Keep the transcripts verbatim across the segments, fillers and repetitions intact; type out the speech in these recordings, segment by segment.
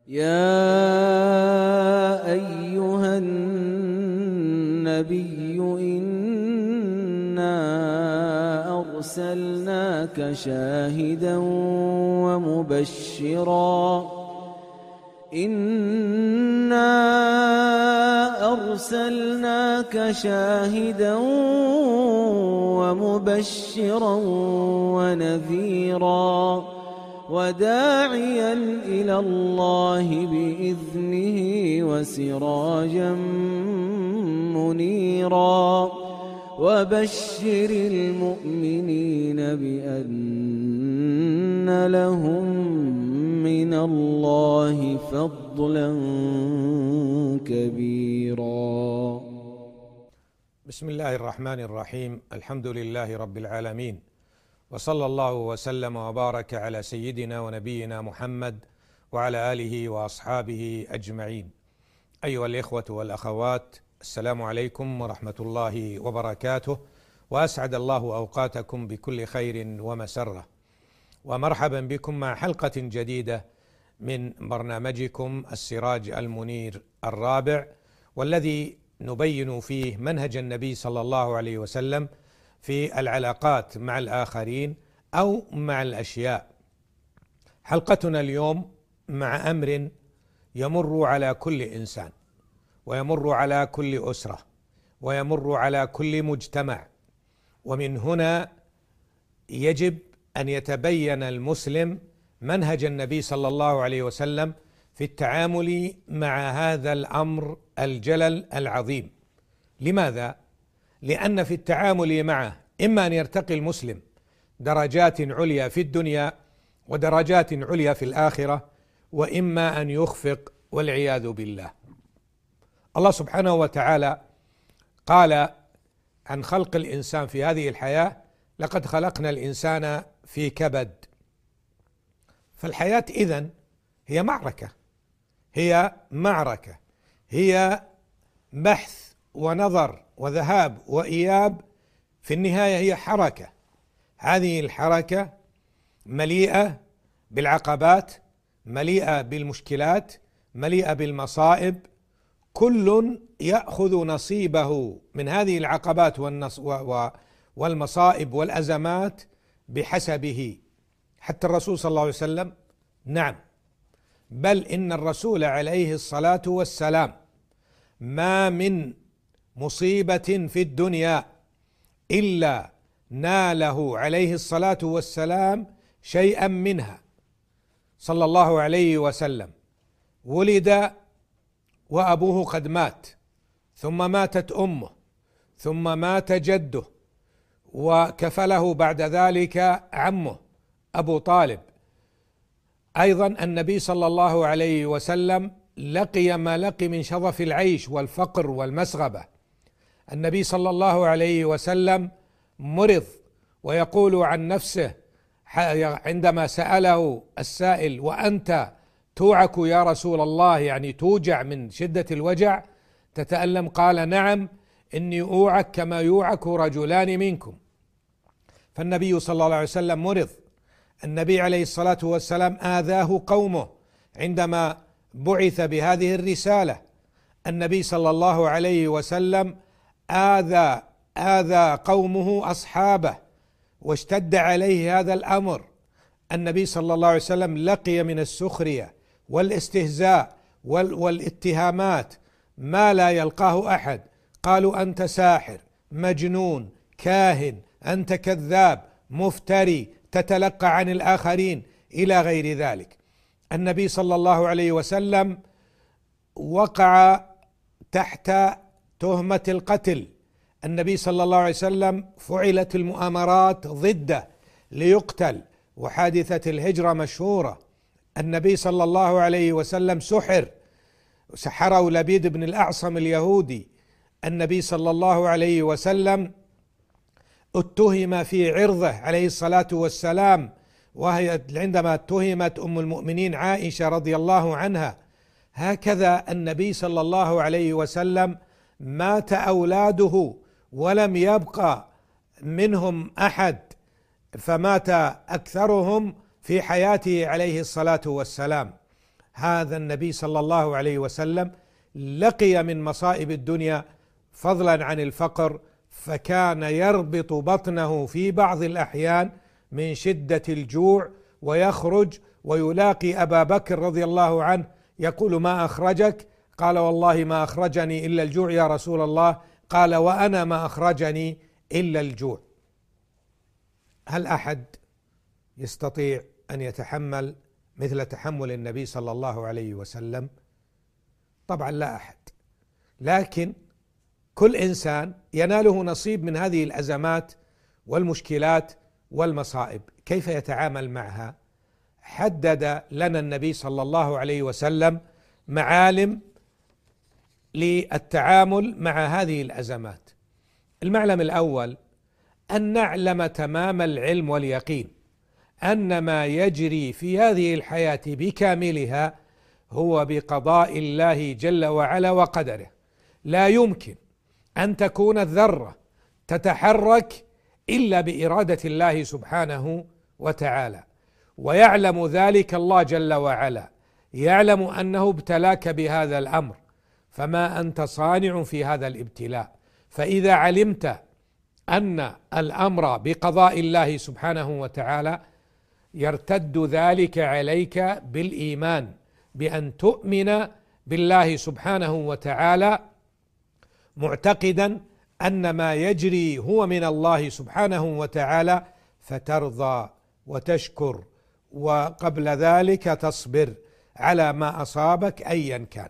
يا أيها النبي إنا أرسلناك شاهدا ومبشرا إنا أرسلناك شاهدا ومبشرا ونذيرا وداعيا إلى الله بإذنه وسراجا منيرا وبشر المؤمنين بأن لهم من الله فضلا كبيرا. بسم الله الرحمن الرحيم. الحمد لله رب العالمين، وصلى الله وسلم وبارك على سيدنا ونبينا محمد وعلى آله وأصحابه أجمعين. أيها الإخوة والأخوات، السلام عليكم ورحمة الله وبركاته، وأسعد الله أوقاتكم بكل خير ومسرة، ومرحبا بكم مع حلقة جديدة من برنامجكم السراج المنير الرابع، والذي نبين فيه منهج النبي صلى الله عليه وسلم في العلاقات مع الآخرين أو مع الأشياء. حلقتنا اليوم مع أمر يمر على كل إنسان، ويمر على كل أسرة، ويمر على كل مجتمع، ومن هنا يجب أن يتبين المسلم منهج النبي صلى الله عليه وسلم في التعامل مع هذا الأمر الجلل العظيم. لماذا؟ لأن في التعامل معه إما أن يرتقي المسلم درجات عليا في الدنيا ودرجات عليا في الآخرة، وإما أن يخفق والعياذ بالله. الله سبحانه وتعالى قال عن خلق الإنسان في هذه الحياة: لقد خلقنا الإنسان في كبد. فالحياة إذن هي معركة، هي معركة، هي بحث ونظر وذهاب وإياب، في النهاية هي حركة. هذه الحركة مليئة بالعقبات، مليئة بالمشكلات، مليئة بالمصائب. كل يأخذ نصيبه من هذه العقبات والمصائب والأزمات بحسبه. حتى الرسول صلى الله عليه وسلم، نعم، بل إن الرسول عليه الصلاة والسلام ما من مصيبة في الدنيا إلا ناله عليه الصلاة والسلام شيئا منها صلى الله عليه وسلم. ولد وأبوه قد مات، ثم ماتت أمه، ثم مات جده، وكفله بعد ذلك عمه أبو طالب. أيضا النبي صلى الله عليه وسلم لقي ما لقي من شظف العيش والفقر والمسغبة. النبي صلى الله عليه وسلم مرض، ويقول عن نفسه عندما سأله السائل: وأنت توعك يا رسول الله، يعني توجع من شدة الوجع، تتألم؟ قال: نعم، إني أوعك كما يوعك رجلان منكم. فالنبي صلى الله عليه وسلم مرض. النبي عليه الصلاة والسلام آذاه قومه عندما بعث بهذه الرسالة. النبي صلى الله عليه وسلم آذى آذى قومه أصحابه، واشتد عليه هذا الأمر. النبي صلى الله عليه وسلم لقي من السخرية والاستهزاء والاتهامات ما لا يلقاه أحد. قالوا: أنت ساحر، مجنون، كاهن، أنت كذاب، مفتري، تتلقى عن الآخرين، إلى غير ذلك. النبي صلى الله عليه وسلم وقع تحت تهمة القتل. النبي صلى الله عليه وسلم فعلت المؤامرات ضده ليقتل، وحادثة الهجرة مشهورة. النبي صلى الله عليه وسلم سحر، سحره لبيد بن الأعصم اليهودي. النبي صلى الله عليه وسلم اتهم في عرضه عليه الصلاة والسلام، وهي عندما اتهمت أم المؤمنين عائشة رضي الله عنها. هكذا النبي صلى الله عليه وسلم مات أولاده ولم يبقى منهم أحد، فمات أكثرهم في حياته عليه الصلاة والسلام. هذا النبي صلى الله عليه وسلم لقي من مصائب الدنيا فضلا عن الفقر، فكان يربط بطنه في بعض الأحيان من شدة الجوع، ويخرج ويلاقي أبا بكر رضي الله عنه يقول: ما أخرجك؟ قال: والله ما أخرجني إلا الجوع يا رسول الله. قال: وأنا ما أخرجني إلا الجوع. هل أحد يستطيع أن يتحمل مثل تحمل النبي صلى الله عليه وسلم؟ طبعا لا أحد، لكن كل إنسان يناله نصيب من هذه الأزمات والمشكلات والمصائب. كيف يتعامل معها؟ حدد لنا النبي صلى الله عليه وسلم معالم للتعامل مع هذه الأزمات. المعلم الأول أن نعلم تمام العلم واليقين أن ما يجري في هذه الحياة بكاملها هو بقضاء الله جل وعلا وقدره. لا يمكن أن تكون الذرة تتحرك إلا بإرادة الله سبحانه وتعالى، ويعلم ذلك الله جل وعلا، يعلم أنه ابتلاك بهذا الأمر، فما أنت صانع في هذا الابتلاء. فإذا علمت أن الأمر بقضاء الله سبحانه وتعالى يرتد ذلك عليك بالإيمان، بأن تؤمن بالله سبحانه وتعالى معتقدا أن ما يجري هو من الله سبحانه وتعالى، فترضى وتشكر، وقبل ذلك تصبر على ما أصابك أيا كان.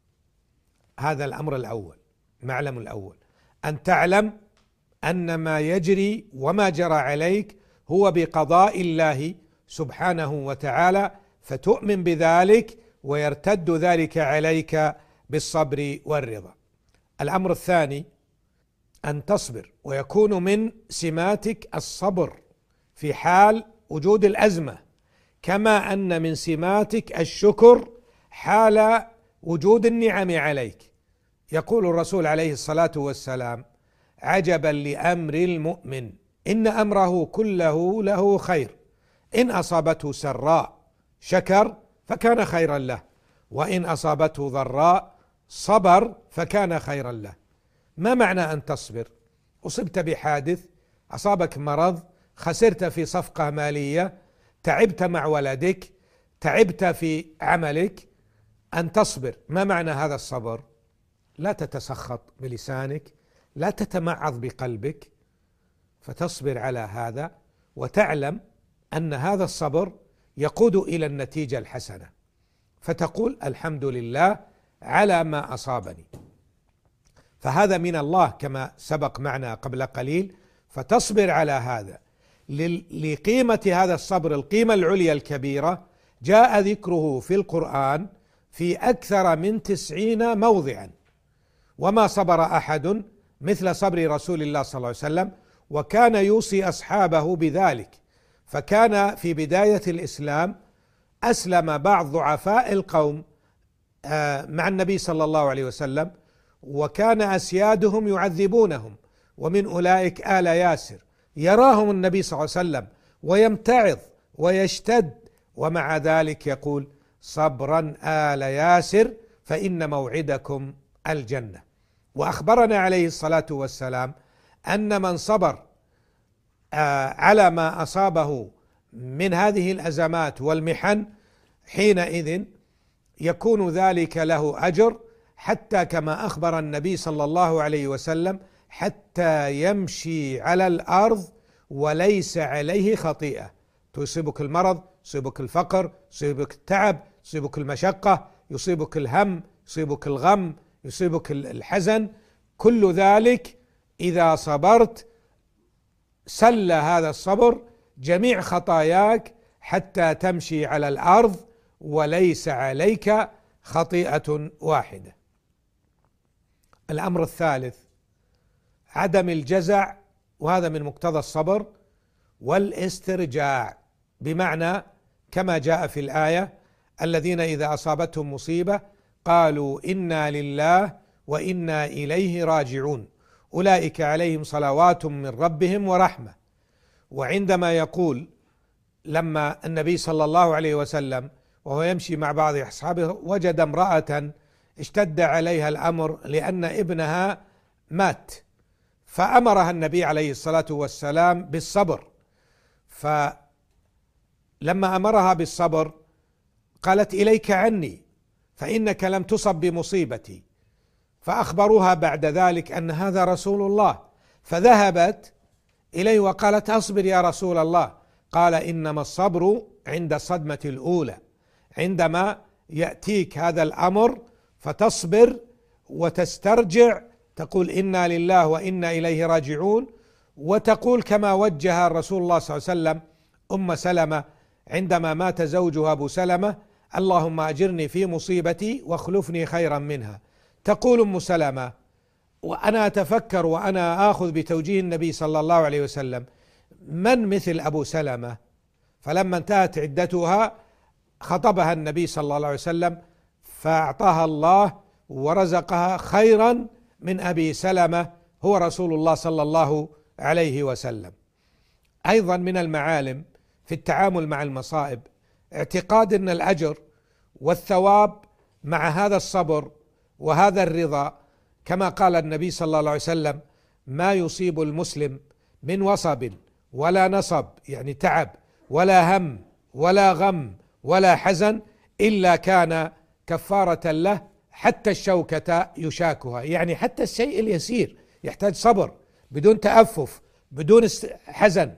هذا الأمر الأول، معلم الأول، أن تعلم أن ما يجري وما جرى عليك هو بقضاء الله سبحانه وتعالى، فتؤمن بذلك ويرتد ذلك عليك بالصبر والرضا. الأمر الثاني أن تصبر، ويكون من سماتك الصبر في حال وجود الأزمة، كما أن من سماتك الشكر حال وجود النعم عليك. يقول الرسول عليه الصلاة والسلام: عجبا لأمر المؤمن إن أمره كله له خير، إن أصابته سراء شكر فكان خيرا له، وإن أصابته ضراء صبر فكان خيرا له. ما معنى أن تصبر؟ أصبت بحادث، أصابك مرض، خسرت في صفقة مالية، تعبت مع ولدك، تعبت في عملك، أن تصبر. ما معنى هذا الصبر؟ لا تتسخط بلسانك، لا تتمعظ بقلبك، فتصبر على هذا وتعلم أن هذا الصبر يقود إلى النتيجة الحسنة، فتقول: الحمد لله على ما أصابني. فهذا من الله كما سبق معنا قبل قليل، فتصبر على هذا. لقيمة هذا الصبر القيمة العليا الكبيرة جاء ذكره في القرآن في أكثر من تسعين موضعا، وما صبر أحد مثل صبر رسول الله صلى الله عليه وسلم، وكان يوصي أصحابه بذلك. فكان في بداية الإسلام أسلم بعض ضعفاء القوم مع النبي صلى الله عليه وسلم، وكان أسيادهم يعذبونهم، ومن أولئك آل ياسر. يراهم النبي صلى الله عليه وسلم ويمتعظ ويشتد، ومع ذلك يقول: صبرا آل ياسر فإن موعدكم الجنة. وأخبرنا عليه الصلاة والسلام أن من صبر على ما أصابه من هذه الأزمات والمحن حينئذ يكون ذلك له أجر، حتى كما أخبر النبي صلى الله عليه وسلم: حتى يمشي على الأرض وليس عليه خطيئة. تصيبك المرض، يصيبك الفقر، يصيبك التعب، يصيبك المشقة، يصيبك الهم، يصيبك الغم، يصيبك الحزن، كل ذلك إذا صبرت سل هذا الصبر جميع خطاياك حتى تمشي على الأرض وليس عليك خطيئة واحدة. الأمر الثالث عدم الجزع، وهذا من مقتضى الصبر، والاسترجاع، بمعنى كما جاء في الآية: الذين إذا أصابتهم مصيبة قالوا إنا لله وإنا إليه راجعون أولئك عليهم صلوات من ربهم ورحمة. وعندما يقول لما النبي صلى الله عليه وسلم وهو يمشي مع بعض أصحابه وجد امرأة اشتد عليها الأمر لأن ابنها مات، فأمرها النبي عليه الصلاة والسلام بالصبر. فلما أمرها بالصبر قالت: إليك عني فإنك لم تصب بمصيبتي. فأخبروها بعد ذلك أن هذا رسول الله، فذهبت إليه وقالت: أصبر يا رسول الله. قال: إنما الصبر عند الصدمة الأولى، عندما يأتيك هذا الأمر فتصبر وتسترجع، تقول إنا لله وإنا إليه راجعون، وتقول كما وجه رسول الله صلى الله عليه وسلم أم سلمة عندما مات زوجها أبو سلمة: اللهم أجرني في مصيبتي واخلفني خيرا منها. تقول أم سلمة وأنا أتفكر وأنا آخذ بتوجيه النبي صلى الله عليه وسلم: من مثل أبو سلمة؟ فلما انتهت عدتها خطبها النبي صلى الله عليه وسلم فأعطاها الله ورزقها خيرا من أبي سلمة هو رسول الله صلى الله عليه وسلم. أيضا من المعالم في التعامل مع المصائب اعتقاد أن الأجر والثواب مع هذا الصبر وهذا الرضا، كما قال النبي صلى الله عليه وسلم: ما يصيب المسلم من وصب ولا نصب، يعني تعب، ولا هم ولا غم ولا حزن، إلا كان كفارة له حتى الشوكة يشاكها، يعني حتى الشيء اليسير يحتاج صبر بدون تأفف بدون حزن،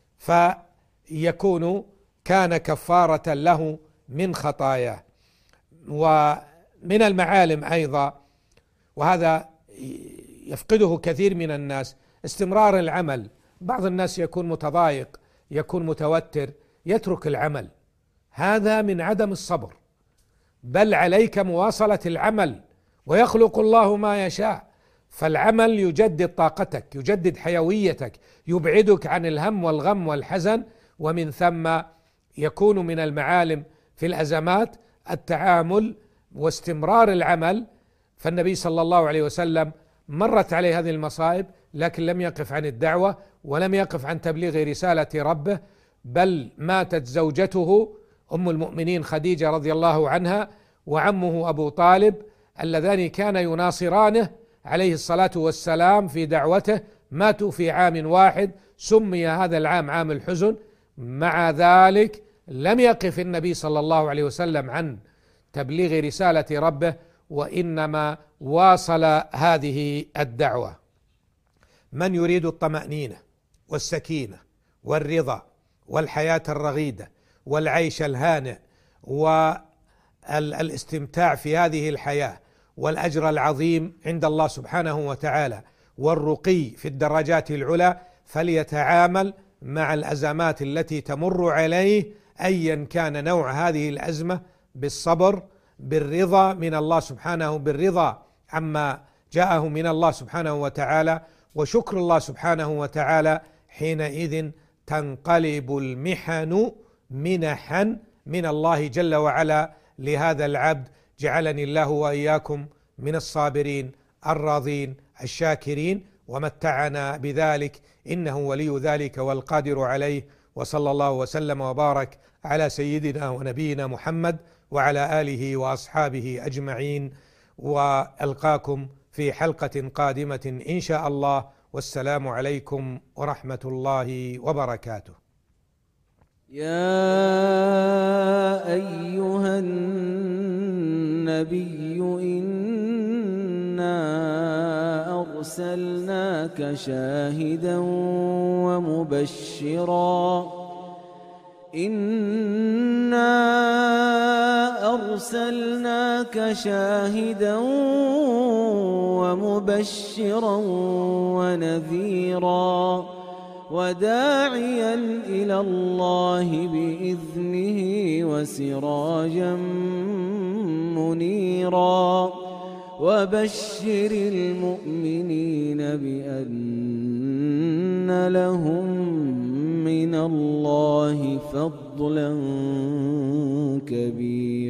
فيكون كان كفارة له من خطاياه. ومن المعالم أيضا، وهذا يفقده كثير من الناس، استمرار العمل. بعض الناس يكون متضايق، يكون متوتر، يترك العمل، هذا من عدم الصبر، بل عليك مواصلة العمل، ويخلق الله ما يشاء. فالعمل يجدد طاقتك، يجدد حيويتك، يبعدك عن الهم والغم والحزن، ومن ثم يكون من المعالم في الأزمات التعامل واستمرار العمل. فالنبي صلى الله عليه وسلم مرت عليه هذه المصائب لكن لم يقف عن الدعوة ولم يقف عن تبليغ رسالة ربه، بل ماتت زوجته أم المؤمنين خديجة رضي الله عنها وعمه أبو طالب اللذان كان يناصرانه عليه الصلاة والسلام في دعوته، ماتوا في عام واحد، سمي هذا العام عام الحزن. مع ذلك لم يقف النبي صلى الله عليه وسلم عن تبليغ رسالة ربه، وإنما واصل هذه الدعوة. من يريد الطمأنينة والسكينة والرضا والحياة الرغيدة والعيش الهانئ والاستمتاع في هذه الحياة والأجر العظيم عند الله سبحانه وتعالى والرقي في الدرجات العلى، فليتعامل مع الأزمات التي تمر عليه أيا كان نوع هذه الأزمة بالصبر، بالرضا من الله سبحانه، بالرضا عما جاءه من الله سبحانه وتعالى، وشكر الله سبحانه وتعالى. حينئذ تنقلب المحن منحا من الله جل وعلا لهذا العبد. جعلني الله وإياكم من الصابرين الراضين الشاكرين، ومتعنا بذلك، إنه ولي ذلك والقادر عليه. وصلى الله وسلم وبارك على سيدنا ونبينا محمد وعلى آله وأصحابه أجمعين، وألقاكم في حلقة قادمة إن شاء الله، والسلام عليكم ورحمة الله وبركاته. يا أيها النبي إنا أرسلناك شاهدا ومبشرا إنا أرسلناك شاهدا ومبشرا ونذيرا وداعيا إلى الله بإذنه وسراجا منيرا وبشر المؤمنين بأن لهم من الله فضلا كبيرا.